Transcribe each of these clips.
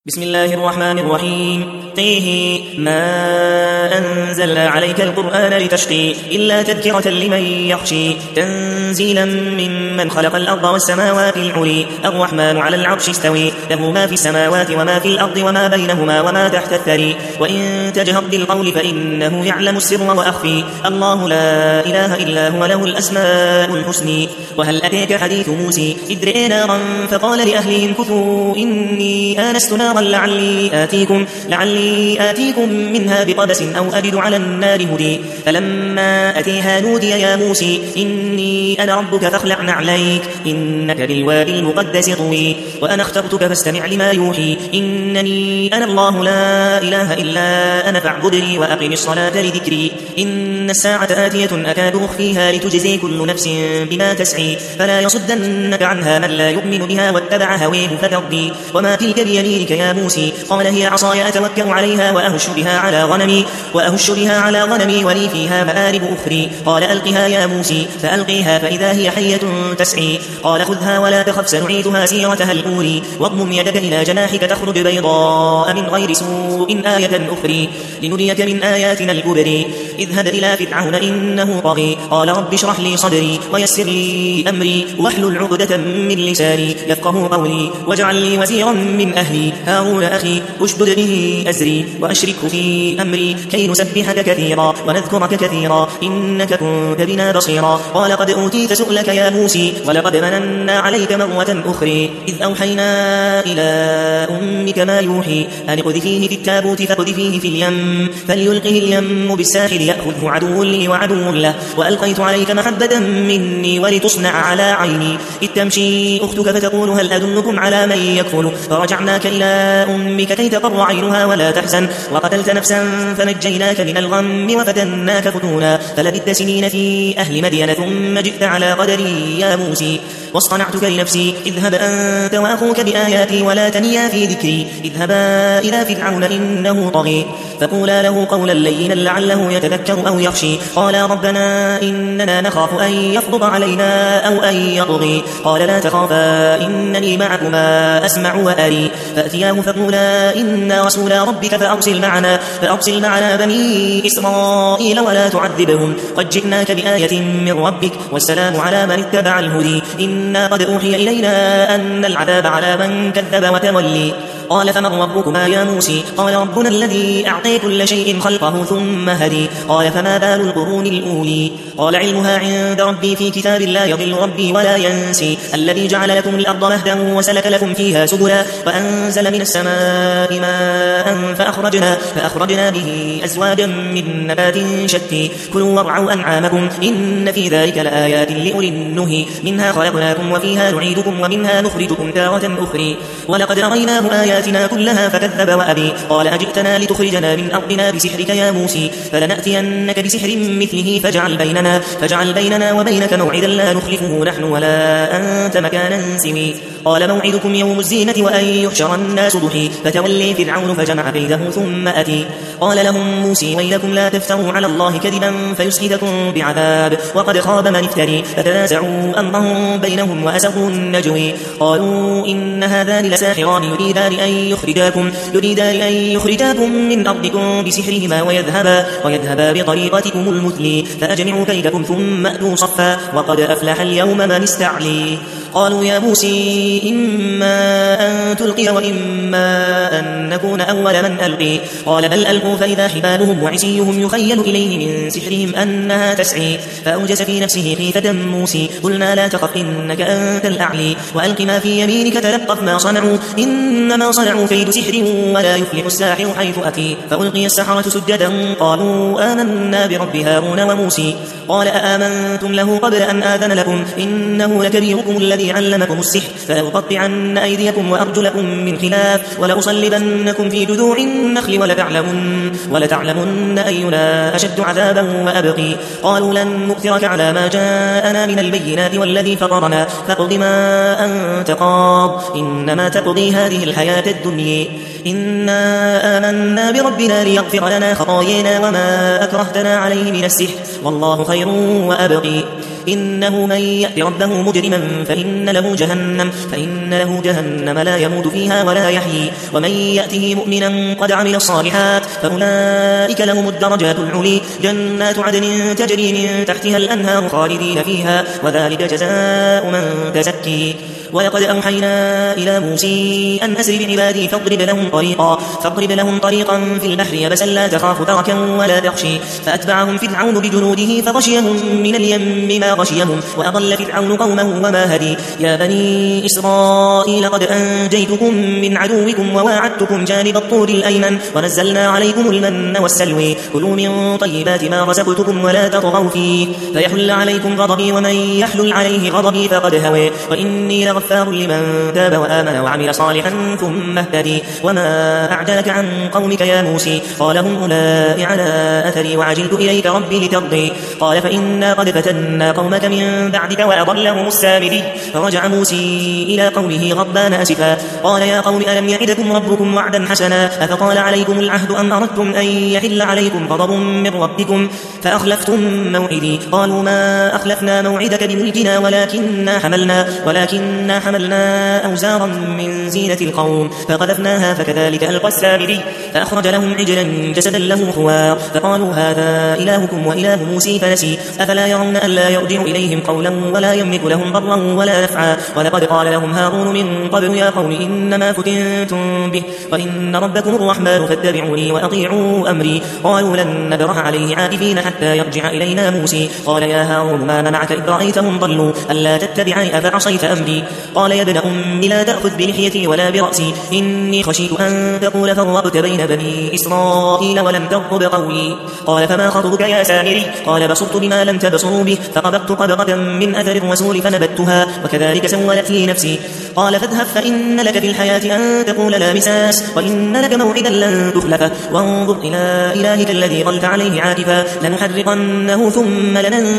بسم الله الرحمن الرحيم قيه ما أنزلنا عليك القرآن لتشقي إلا تذكرة لمن يخشي تنزيلا ممن خلق الأرض والسماوات العلي الرحمن على العرش استوي له ما في السماوات وما في الأرض وما بينهما وما تحت الثري وإن تجهر بالقول فإنه يعلم السر وأخفي الله لا إله إلا هو له الأسماء الحسنى وهل أتيك حديث موسى إذ رأى نارا فقال لأهلهم كثوا إني آنست نارا لعلي آتيكم منها بقبس أو أجد على النار هدي فلما أتيها نودي يا موسى إني أنا ربك فاخلع نعليك إنك بالوادي المقدس طوي وأنا اخترتك فاستمع لما يوحي إنني أنا الله لا إله إلا أنا فاعبدني وأقم الصلاة لذكري إن الساعة آتية أكاد أخفيها لتجزي كل نفس بما تسعي فلا يصدنك عنها من لا يؤمن بها واتبع هويه فترضي وما تلك بيمينك يا موسى قال هي عصاي أتوكل عليها وأهش بها على غنمي ولي فيها مآرب أخرى قال ألقها يا موسى فألقيها فإذا هي حية تسعي قال خذها ولا تخف سنعيدها سيرتها الأولى واضمم يدك إلى جناحك تخرج بيضاء من غير سوء آية أخرى لنريك من آياتنا الكبرى اذهب إلى فرعون إنه طغى قال رب اشرح لي صدري ويسر لي أمري واحلل عقدة من لساني يفقهوا قولي واجعل لي وزيرا من أهلي هارون أخي اشدد به أزري وأشركه في أمري كي نسبحك كثيرا ونذكرك كثيرا إنك كنت بنا بصيرا قال قد أوتيت سؤلك يا موسى ولقد مننا عليك مرة أخرى إذ أوحينا إلى أمك ما يوحي أن اقذفيه في التابوت فاقذفيه في اليم فليلقه اليم بالساحل يأخذه عدو لي وعدو له وألقيت عليك محبة مني ولتصنع على عيني إذ تمشي أختك فتقول هل أدلكم على من يكفل فرجعناك إلى أمك كي تقر عينها ولا تحزن وقتلت نفسا فنجيناك من الغم وفتناك فتونا فلبثت سنين في أهل مدين ثم جئت على قدري يا موسى واصطنعتك لنفسي اذهب أنت وأخوك بآياتي ولا تنيا في ذكري اذهبا إلى فرعون إنه طغى فقولا له قولا لينا لعله يتذكر أو يخشي قالا ربنا إننا نخاف أن يفرض علينا أو أن يطغي قال لا تخافا إنني معكما أسمع وأري فأتياه فقولا إنا رسول ربك فأرسل معنا بني إسرائيل ولا تعذبهم قد جئناك بآية من ربك والسلام على من اتبع الهدي إنا قد أوحي إلينا أن العذاب على من كذب وتولي قال فمن ربكما يا موسى قال ربنا الذي أعطي كل شيء خلقه ثم هدي قال فما بال القرون الأولي قال علمها عند ربي في كتاب لا يضل ربي ولا ينسي الذي جعل لكم الأرض مهدا وسلك لكم فيها سبلا وأنزل من السماء ماء فأخرجنا به أزواجا من نبات شتى كلوا وارعوا أنعامكم إن في ذلك لآيات لأولي النهي منها خلقناكم وفيها نعيدكم ومنها نخرجكم تارة أخرى ولقد أريناه آياتنا كلها فكذب وأبي قال أجئتنا لتخرجنا من أرضنا بسحرك يا موسى فلنأتينك بسحر مثله فاجعل بيننا وبينك موعدا لا نخلفه نحن ولا أنت مكانا سوي قال موعدكم يوم الزينة وأن يحشر الناس ضحى فتولي فرعون فجمع كيده ثم أتي قال لهم موسى ويلكم لا تفتروا على الله كذبا فيسحتكم بعذاب وقد خاب من افتري فتنازعوا أمرهم بينهم وأسروا النجوي قالوا إن هذان لساحران يريدان أن يخرجاكم من أرضكم بسحرهما ويذهبا بطريقتكم المثلي فأجمعوا كيدكم ثم أتوا صفا وقد أفلح اليوم من استعلي قالوا يا موسى إما أن تلقي وإما أن نكون أول من ألقي قال بل ألقوا فإذا حبالهم وعصيهم يخيل إليه من سحرهم أنها تسعي فأوجس في نفسه خيفة موسى قلنا لا تخف إنك أنت الأعلي وألق ما في يمينك تلقف ما صنعوا إنما صنعوا كيد سحر ولا يفلح الساحر حيث أتي فألقي السحرة سجدا قالوا آمنا برب هارون وموسى قال أآمنتم له قبل أن آذن لكم إنه لكبيركم الذي علمكم السحر فلأقطعن أيديكم وأرجلكم من خلاف ولأصلبنكم في جذوع النخل ولتعلمن أينا أشد عذابا وأبقي قالوا لن نؤثرك على ما جاءنا من البينات والذي فطرنا فاقض ما أنت قاض إنما تقضي هذه الحياة الدنيا إنا آمنا بربنا ليغفر لنا خطايانا وما أكرهتنا عليه من السحر والله خير وأبقي إنه من يأت ربه مجرما فإن له جهنم لا يموت فيها ولا يحيي ومن يأته مؤمنا قد عمل الصالحات فأولئك لهم الدرجات العلي جنات عدن تجري من تحتها الأنهار خالدين فيها وذلك جزاء من تزكي ولقد أوحينا إلى موسى أن أسر بعبادي فاضرب لهم طريقا في البحر يبسا لا تخاف دركا ولا تخشي فأتبعهم فرعون بجنوده فغشيهم من اليم ما غشيهم وأضل فرعون قومه وما هدي يا بني إسرائيل قد أنجيتكم من عدوكم وواعدتكم جانب الطور الأيمن ونزلنا عليكم المن والسلوى كلوا من طيبات ما رزقتكم ولا تطغوا فيه فيحل عليكم غضبي ومن يحلل عليه غضبي فقد هوى وإني لغفار لمن تاب وآمن وعمل صالحا ثم اهتدي وما أعجلك عن قومك يا موسى قال هم أولئك على أثري وعجلت إليك ربي لترضي قال فإنا قد فتنا قومك من بعدك وأضلهم السامري فرجع موسى إلى قومه غضبان أسفا قال يا قوم ألم يعدكم ربكم وعدا حسنا أفطال عليكم العهد أم أردتم أن يحل عليكم غضب من ربكم فأخلفتم موعدي قالوا ما أخلفنا موعدك بملكنا ولكننا حملنا أوزارا من زينة القوم فقذفناها فكذلك ألقى السامري فأخرج لهم عجلا جسدا له خوار فقالوا هذا إلهكم وإله موسى فنسي أفلا يرون ألا يرجع إليهم قولا ولا يملك لهم ضرا ولا نفعا ولقد قال لهم هارون من قبل يا قوم إنما فتنتم به وإن ربكم الرحمن فاتبعوني وأطيعوا أمري قالوا لن نبرح عليه عاكفين حتى يرجع إلينا موسى قال يا هارون ما منعك إذ رأيتهم ضلوا ألا تتبعني أفعصيت أمري قال يا ابن أم لا تأخذ بلحيتي ولا برأسي إني خشيت أن تقول فرقت بين بني إسرائيل ولم ترقب قولي قال فما خطبك يا سامري قال بصرت بما لم تبصروا به فقبضت قبضة من أثر الرسول فنبتها وكذلك سولت لي نفسي قال فاذهب فإن لك في الحياة أن تقول لا مساس وإن لك موعدا لن تخلفه وانظر إلى إلهك الذي ظلت عليه عاكفا لنحرقنه ثم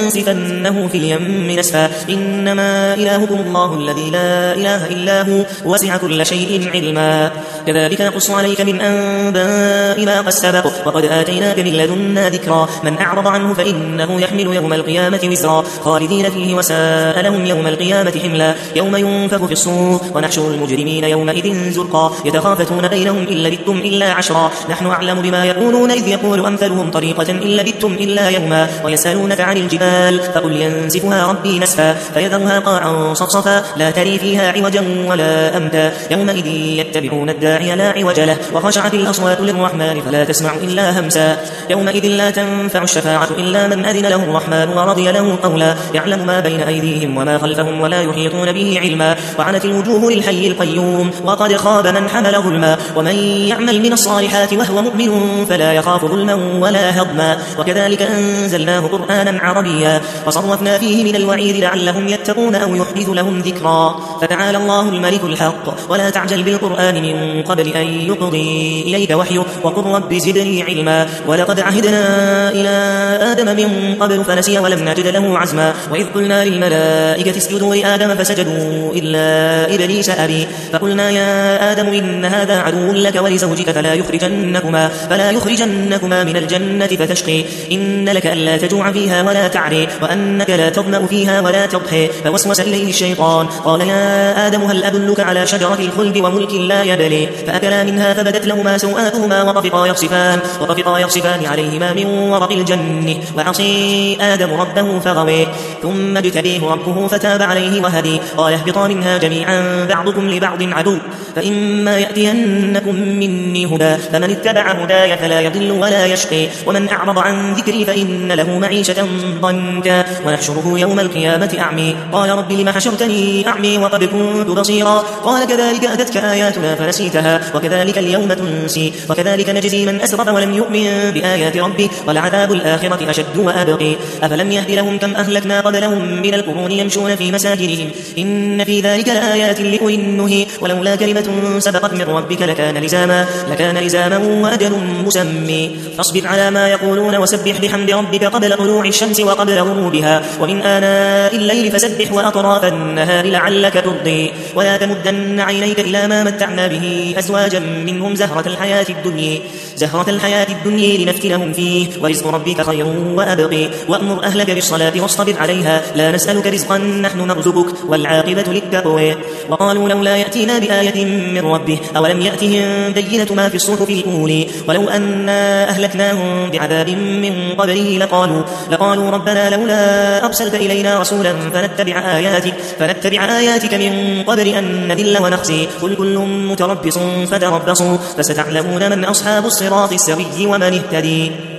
لننسفنه في اليم نسفا إنما إلهكم الله الذي لا إله إلا هو وسع كل شيء علما كذلك نقص عليك من أنباء ما قد سبق وقد آتيناك من لدنا ذكرا من أعرض عنه فإنه يحمل يوم القيامة وزرا خالدين فيه وساء لهم يوم القيامة حملا يوم ينفخ في الصور ونحشر المجرمين يومئذ زرقا يتخافتون بينهم إن لبثتم إلا عشرا نحن أعلم بما يقولون إذ يقول أمثلهم طريقة إن لبثتم إلا يوما ويسألونك عن الجبال فقل ينسفها ربي نسفا فيذرها قاعا صفصفا لا تري فيها عوجا ولا أمتا يومئذ يتبعون الداعي لا عوج له وخشعت الأصوات للرحمن فلا تسمع إلا همسا يومئذ لا تنفع الشفاعة إلا من أذن له الرحمن ورضي له قولا يعلم ما بين أيديهم وما خلفهم ولا يحيطون به علما وعنت الوجوه للحي القيوم وقد خاب من حمل ظلما ومن يعمل من الصالحات وهو مؤمن فلا يخاف ظلما ولا هضما وكذلك أنزلناه قرآنا عربيا وصرفنا فيه من الوعيد لعلهم يتقون أو يحدث لهم ذكرا فتعالى الله الملك الحق ولا تعجل بالقرآن من قبل أن يقضي إليك وحيه وقل رب زدني علما ولقد عهدنا إلى آدم من قبل فنسي ولم نجد له عزما وإذ قلنا للملائكة اسجدوا لآدم فسجدوا إلا إبليس أبي فقلنا يا آدم إن هذا عدو لك ولزوجك فلا يخرجنكما من الجنة فتشقي إن لك ألا تجوع فيها ولا تعري وأنك لا تظمأ فيها ولا تضحي فوسوس إليه الشيطان قال يا آدم هل أدلك على شجرة الخلد وملك لا يبلي فأكلا منها فبدت لهما سوآتهما وطفقا يخصفان عليهما من ورق الجنة وعصي آدم ربه فغوي ثم اجتبيه ربه فتاب عليه وهدي قال اهبطا منها جميعا بعضكم لبعض عدو فإما يأتينكم مني هدى فمن اتبع هداي فلا يضل ولا يشقي ومن أعرض عن ذكري فإن له معيشة ضنكا ونحشره يوم القيامة أعمي قال رب لم حشرتني أعمي وقد كنت بصيرا قال كذلك أتتك آياتنا فنسيتها وكذلك اليوم تنسي وكذلك نجزي من أسرف ولم يؤمن بآيات ربه ولعذاب الآخرة أشد وأبقي أفلم يهد لهم كم أهلكنا قبلهم من القرون يمشون في مساجدهم إن في ذلك لآيات لأولي النهي ولولا كلمة سبقت من ربك لكان لزاما وأجل مسمي فاصبر على ما يقولون وسبح بحمد ربك قبل طلوع الشمس وقبل غروبها ومن آناء الليل فسبح وأطراف النهار لعلك ترضي ولا تمدن عينيك إلى ما متعنا ومتعنا به أزواجا منهم زهرة الحياة الدنيا لنفتنهم فيه ورزق ربك خير وأبقي وأمر أهلك بالصلاة واصطبر عليها لا نسألك رزقا نحن نرزقك والعاقبة للتقوى وقالوا لولا يأتينا بآية من ربه أولم يأتهم بينة ما في الصحف الأولى ولو أنا أهلكناهم بعذاب من قبله لقالوا ربنا لولا أرسلت إلينا رسولا فنتبع آياتك من قبل أن نذل ونخزي قل كل متربص فتربصوا فستعلمون من أصحاب الصراط السوي ومن اهتدي